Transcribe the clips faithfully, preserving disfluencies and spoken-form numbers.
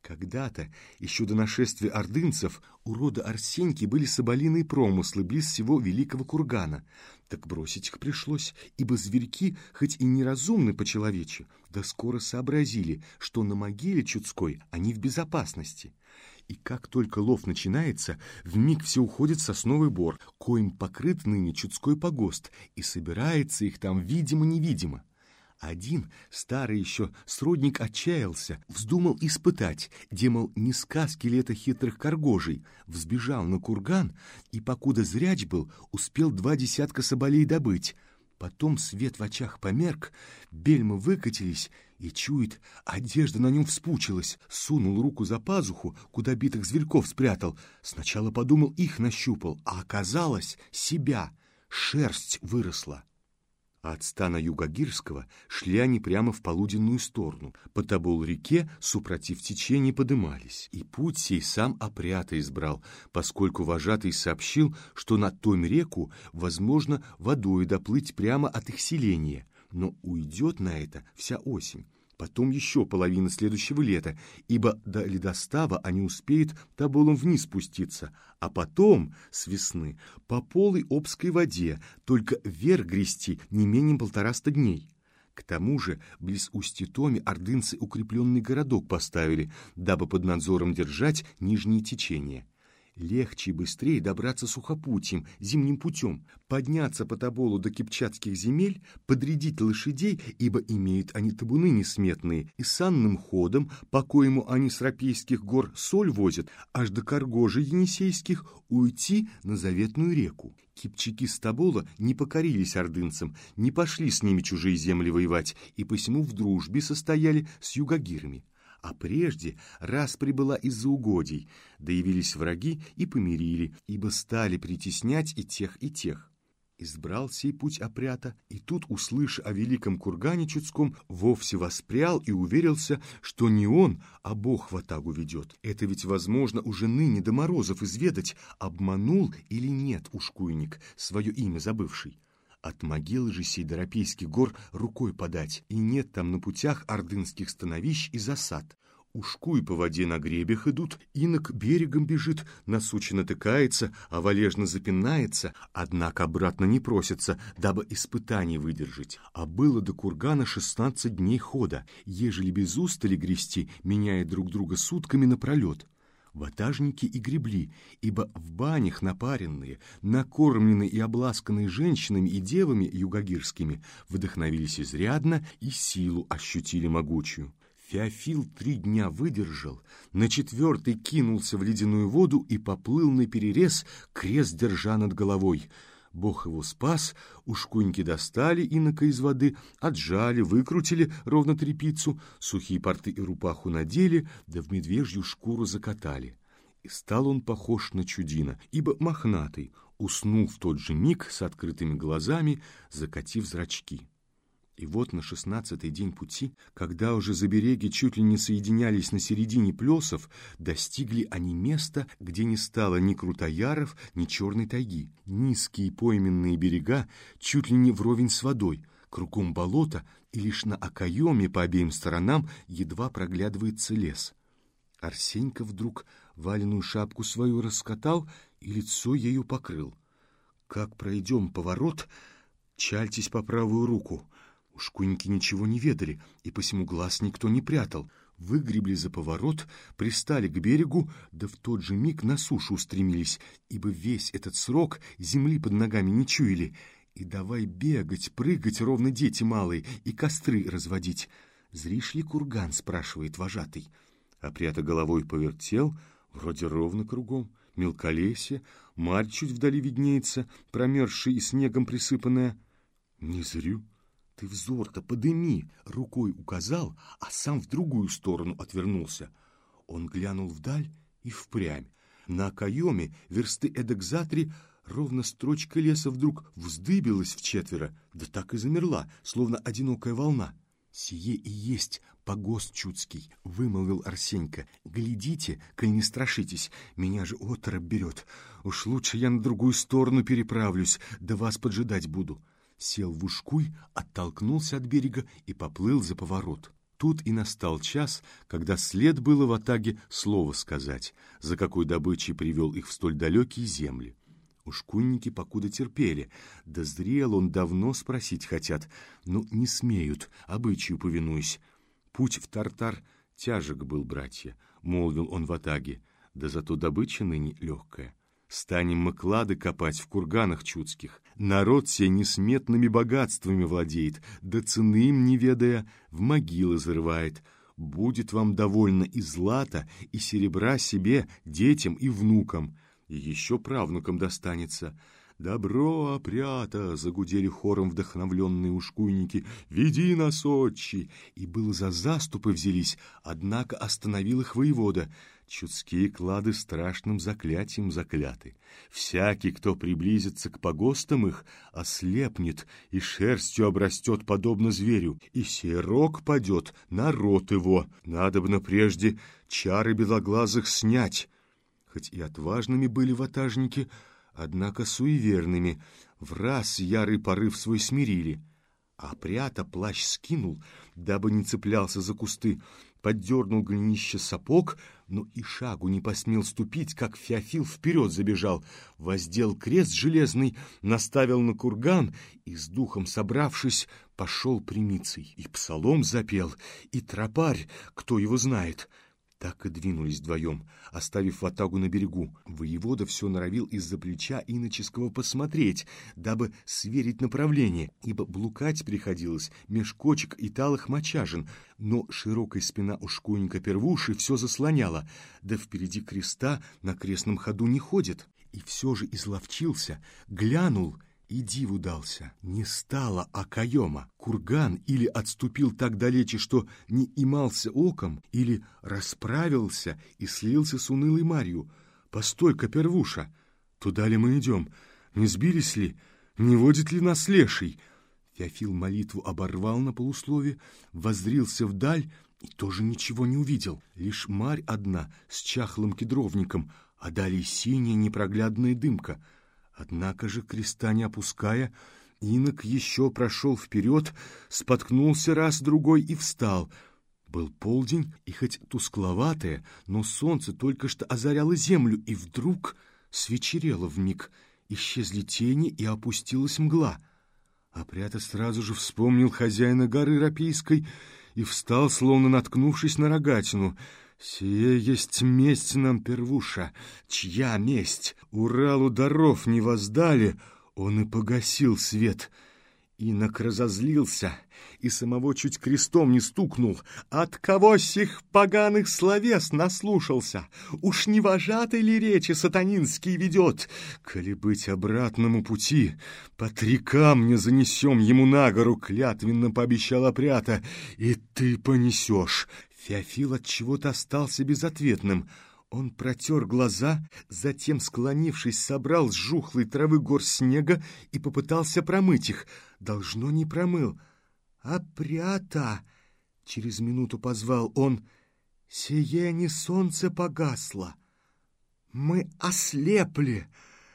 Когда-то, еще до нашествия ордынцев, у рода Арсеньки были соболиные промыслы близ всего великого кургана. Так бросить их пришлось, ибо зверьки, хоть и неразумны по-человече, да скоро сообразили, что на могиле Чудской они в безопасности. И как только лов начинается, вмиг все уходит в сосновый бор, коим покрыт ныне Чудской погост, и собирается их там видимо-невидимо. Один, старый еще сродник, отчаялся, вздумал испытать, демал, не сказки ли это хитрых коргожей, взбежал на курган и, покуда зряч был, успел два десятка соболей добыть. Потом свет в очах померк, бельмы выкатились, и чует, одежда на нем вспучилась, сунул руку за пазуху, куда битых зверьков спрятал. Сначала подумал, их нащупал, а оказалось себя, шерсть выросла. От стана Югагирского шли они прямо в полуденную сторону. По Тобол-реке, супротив течения, подымались. И путь сей сам опрята избрал, поскольку вожатый сообщил, что на Томь-реку возможно водой доплыть прямо от их селения. Но уйдет на это вся осень. Потом еще половина следующего лета, ибо до ледостава они успеют Тоболом вниз спуститься, а потом, с весны, по полой Обской воде, только вверх грести не менее полтораста дней. К тому же, близ устья Томи ордынцы укрепленный городок поставили, дабы под надзором держать нижние течения. Легче и быстрее добраться сухопутьем, зимним путем, подняться по Тоболу до кипчакских земель, подрядить лошадей, ибо имеют они табуны несметные, и санным ходом, по коему они с Рапейских гор соль возят, аж до Каргожи Енисейских уйти на заветную реку. Кипчаки с Тобола не покорились ордынцам, не пошли с ними чужие земли воевать, и посему в дружбе состояли с югагирами. А прежде раз прибыла из-за угодий, да явились враги и помирили, ибо стали притеснять и тех, и тех. Избрал сей путь опрята, и тут, услыша о великом кургане Чудском, вовсе воспрял и уверился, что не он, а Бог в атагу ведет. Это ведь возможно уже ныне до морозов изведать, обманул или нет ушкуйник, свое имя забывший. От могилы же сей до Рапейских гор рукой подать, и нет там на путях ордынских становищ и засад. Ушкуй по воде на гребях идут, инок берегом бежит, на сучи натыкается, а валежно запинается, однако обратно не просится, дабы испытаний выдержать. А было до кургана шестнадцать дней хода, ежели без устали грести, меняя друг друга сутками напролет. Ватажники и гребли, ибо в банях напаренные, накормленные и обласканные женщинами и девами югагирскими, вдохновились изрядно и силу ощутили могучую. Феофил три дня выдержал, на четвертый кинулся в ледяную воду и поплыл наперерез, крест держа над головой. Бог его спас, ушкуйники достали инока из воды, отжали, выкрутили ровно тряпицу, сухие порты и рупаху надели, да в медвежью шкуру закатали. И стал он похож на чудина, ибо мохнатый, уснул в тот же миг с открытыми глазами, закатив зрачки. И вот на шестнадцатый день пути, когда уже забереги чуть ли не соединялись на середине плесов, достигли они места, где не стало ни крутояров, ни черной тайги. Низкие пойменные берега чуть ли не вровень с водой, кругом болото, и лишь на окоеме по обеим сторонам едва проглядывается лес. Арсенька вдруг валеную шапку свою раскатал и лицо ею покрыл. «Как пройдем поворот, чальтесь по правую руку». Ушкуйники ничего не ведали, и посему глаз никто не прятал. Выгребли за поворот, пристали к берегу, да в тот же миг на сушу устремились, ибо весь этот срок земли под ногами не чуяли. И давай бегать, прыгать, ровно дети малые, и костры разводить. «Зришь ли курган?» — спрашивает вожатый. Опрята головой повертел, вроде ровно кругом. Мелколесье, марь чуть вдали виднеется, промерзшая и снегом присыпанная. «Не зрю». «Ты взор-то подыми!» — рукой указал, а сам в другую сторону отвернулся. Он глянул вдаль и впрямь. На окоеме версты эдак за три ровно строчка леса вдруг вздыбилась вчетверо, да так и замерла, словно одинокая волна. «Сие и есть погост Чудский», — вымолвил Арсенька. «Глядите, коль не страшитесь, меня же оторопь берет. Уж лучше я на другую сторону переправлюсь, да вас поджидать буду». Сел в ушкуй, оттолкнулся от берега и поплыл за поворот. Тут и настал час, когда след было в ватаге слово сказать, за какой добычей привел их в столь далекие земли. Ушкуйники покуда терпели, да зрел он давно спросить хотят, но не смеют, обычаю повинуясь. Путь в Тартар тяжек был, братья, молвил он ватаге, да зато добыча ныне легкая. Станем мы клады копать в курганах чудских. Народ сей несметными богатствами владеет, да цены им не ведая, в могилы зарывает. Будет вам довольно и злата, и серебра себе, детям и внукам, и еще правнукам достанется. «Добро, опрята!» — загудели хором вдохновленные ушкуйники. «Веди нас, отчи!» И было за заступы взялись, однако остановил их воевода. Чудские клады страшным заклятием закляты. Всякий, кто приблизится к погостам их, ослепнет и шерстью обрастет, подобно зверю, и сей рог падет на рот его. Надобно прежде чары белоглазых снять. Хоть и отважными были ватажники, однако суеверными, враз ярый порыв свой смирили. А прята плащ скинул, дабы не цеплялся за кусты, поддернул голенище сапог, но и шагу не посмел ступить, как Феофил вперед забежал, воздел крест железный, наставил на курган и, с духом собравшись, пошел примицей. И псалом запел, и тропарь, кто его знает. Так и двинулись вдвоем, оставив ватагу на берегу. Воевода все норовил из-за плеча иноческого посмотреть, дабы сверить направление, ибо блукать приходилось меж кочек и талых мочажин, но широкая спина ушкуйника Первуши все заслоняла, да впереди креста на крестном ходу не ходит. И все же изловчился, глянул — и диву дался. Не стало окоема. Курган или отступил так далече, что не имался оком, или расправился и слился с унылой марью. «Постой-ка, Первуша! Туда ли мы идем? Не сбились ли? Не водит ли нас леший?» Феофил молитву оборвал на полуслове, воззрился вдаль и тоже ничего не увидел. Лишь марь одна с чахлым кедровником, а далее синяя непроглядная дымка. Однако же, креста не опуская, инок еще прошел вперед, споткнулся раз-другой и встал. Был полдень, и хоть тускловатое, но солнце только что озаряло землю, и вдруг свечерело вмиг, исчезли тени и опустилась мгла. Опрята сразу же вспомнил хозяина горы Рапийской и встал, словно наткнувшись на рогатину. «Сие есть месть нам, Первуша. Чья месть? Уралу даров не воздали, он и погасил свет». Инок разозлился и самого чуть крестом не стукнул. «От кого сих поганых словес наслушался? Уж не вожатой ли речи сатанинский ведет? Коли быть обратному пути, по три камня занесем ему на гору», клятвенно пообещал опрята, «и ты понесешь». Феофил от чего-то остался безответным. Он протер глаза, затем, склонившись, собрал с жухлой травы горсть снега и попытался промыть их. Должно, не промыл. «Опрята!» — через минуту позвал он. «Сие не солнце погасло. Мы ослепли!»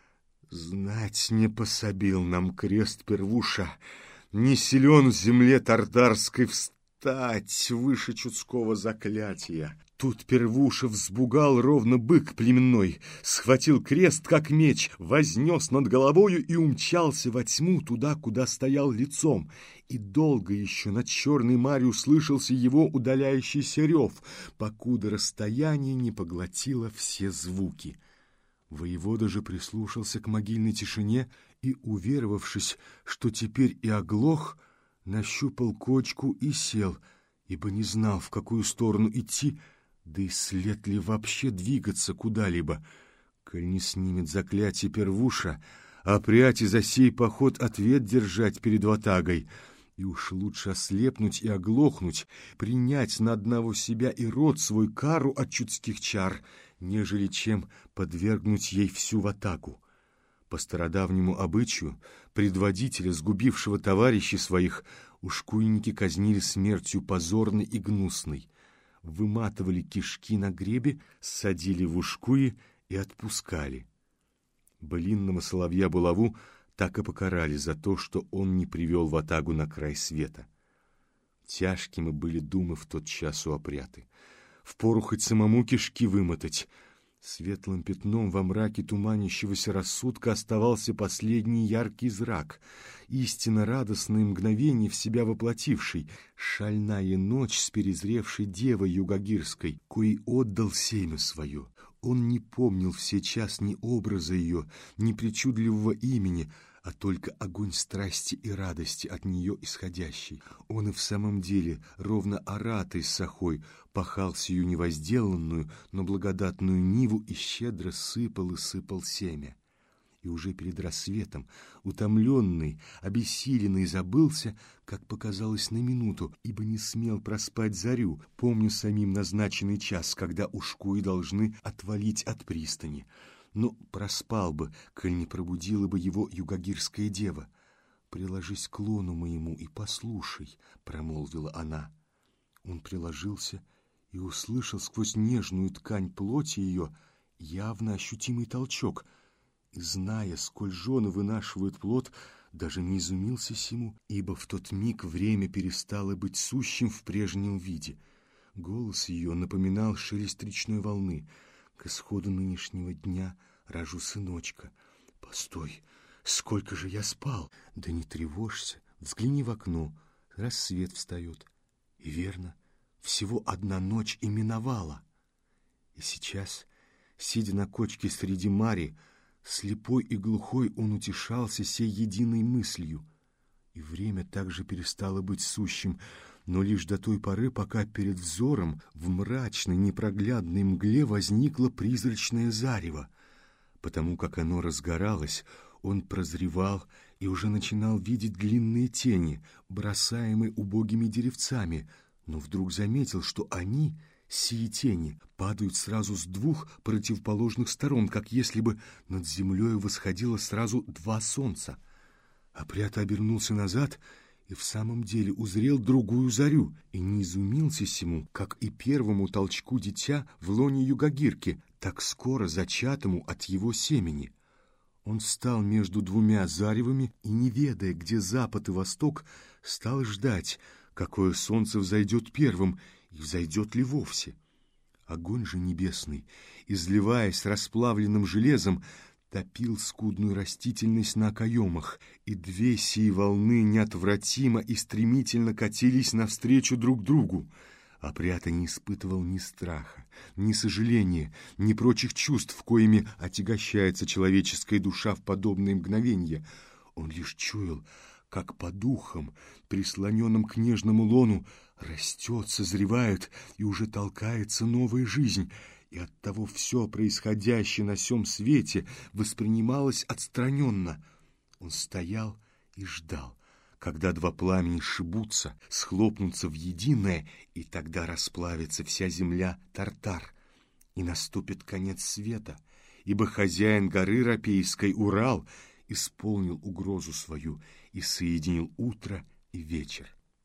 Знать не пособил нам крест, Первуша. Не силен в земле тартарской встать выше чудского заклятия. Тут Первуша взбугал ровно бык племенной, схватил крест, как меч, вознес над головою и умчался во тьму туда, куда стоял лицом. И долго еще над черной марью слышался его удаляющийся рев, покуда расстояние не поглотило все звуки. Воевода же прислушался к могильной тишине и, уверовавшись, что теперь и оглох, нащупал кочку и сел, ибо не знал, в какую сторону идти, да и след ли вообще двигаться куда-либо. Коль не снимет заклятие Первуша, опрять и за сей поход ответ держать перед ватагой. И уж лучше ослепнуть и оглохнуть, принять на одного себя и род свой кару от чудских чар, нежели чем подвергнуть ей всю ватагу. По стародавнему обычаю предводителя, сгубившего товарищей своих, ушкуйники казнили смертью позорной и гнусной. Выматывали кишки на гребе, садили в ушкуи и отпускали. Былинного соловья Булаву так и покарали за то, что он не привел ватагу на край света. Тяжкими были думы в тот час у опряты. Впору хоть самому кишки вымотать. Светлым пятном во мраке туманящегося рассудка оставался последний яркий зрак, истинно радостное мгновение в себя воплотивший, шальная ночь с перезревшей девой югагирской, коей отдал семя свое. Он не помнил все час ни образа ее, ни причудливого имени, а только огонь страсти и радости от нее исходящий. Он и в самом деле, ровно аратой с сахой, пахал сию невозделанную, но благодатную ниву и щедро сыпал и сыпал семя. И уже перед рассветом, утомленный, обессиленный, забылся, как показалось на минуту, ибо не смел проспать зарю, помню самим назначенный час, когда ушкуи должны отвалить от пристани. Но проспал бы, коль не пробудила бы его югагирская дева. «Приложись к лону моему и послушай», — промолвила она. Он приложился и услышал сквозь нежную ткань плоти ее явно ощутимый толчок. И, зная, сколь жены вынашивают плод, даже не изумился сему, ибо в тот миг время перестало быть сущим в прежнем виде. Голос ее напоминал шелест речной волны. «К исходу нынешнего дня рожу сыночка. Постой, сколько же я спал! Да не тревожься, взгляни в окно, рассвет встает. И верно, всего одна ночь и миновала». И сейчас, сидя на кочке среди мари, слепой и глухой он утешался сей единой мыслью. И время также перестало быть сущим, но лишь до той поры, пока перед взором в мрачной непроглядной мгле возникло призрачное зарево. Потому как оно разгоралось, он прозревал и уже начинал видеть длинные тени, бросаемые убогими деревцами, но вдруг заметил, что они, сии тени, падают сразу с двух противоположных сторон, как если бы над землей восходило сразу два солнца. Опрята обернулся назад и в самом деле узрел другую зарю, и не изумился сему, как и первому толчку дитя в лоне югагирки, так скоро зачатому от его семени. Он встал между двумя заревами и, не ведая, где запад и восток, стал ждать, какое солнце взойдет первым и взойдет ли вовсе. Огонь же небесный, изливаясь расплавленным железом, топил скудную растительность на окоемах, и две сии волны неотвратимо и стремительно катились навстречу друг другу. Опрята не испытывал ни страха, ни сожаления, ни прочих чувств, коими отягощается человеческая душа в подобные мгновенья. Он лишь чуял, как по духам, прислоненным к нежному лону, растет, созревает и уже толкается новая жизнь, и оттого все происходящее на сем свете воспринималось отстраненно. Он стоял и ждал, когда два пламени сшибутся, схлопнутся в единое, и тогда расплавится вся земля Тартар, и наступит конец света, ибо хозяин горы Рапейской Урал исполнил угрозу свою и соединил утро и вечер.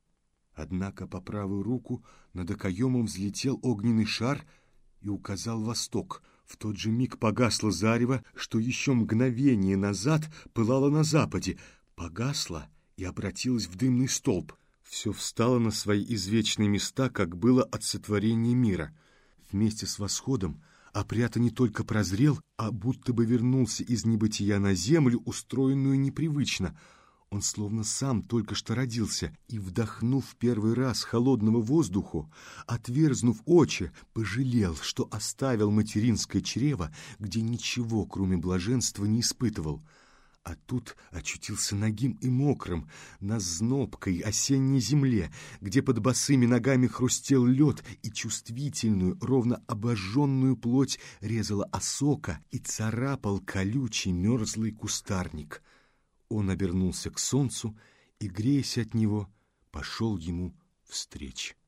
Однако по правую руку над окоемом взлетел огненный шар и указал восток. В тот же миг погасло зарево, что еще мгновение назад пылало на западе, погасло и обратилось в дымный столб. Все встало на свои извечные места, как было от сотворения мира. Вместе с восходом Опрята не только прозрел, а будто бы вернулся из небытия на землю, устроенную непривычно. Он словно сам только что родился, и, вдохнув первый раз холодного воздуху, отверзнув очи, пожалел, что оставил материнское чрево, где ничего, кроме блаженства, не испытывал. А тут очутился нагим и мокрым, на знобкой осенней земле, где под босыми ногами хрустел лед, и чувствительную, ровно обожженную плоть резала осока и царапал колючий мерзлый кустарник. Он обернулся к солнцу и, греясь от него, пошел ему встреч.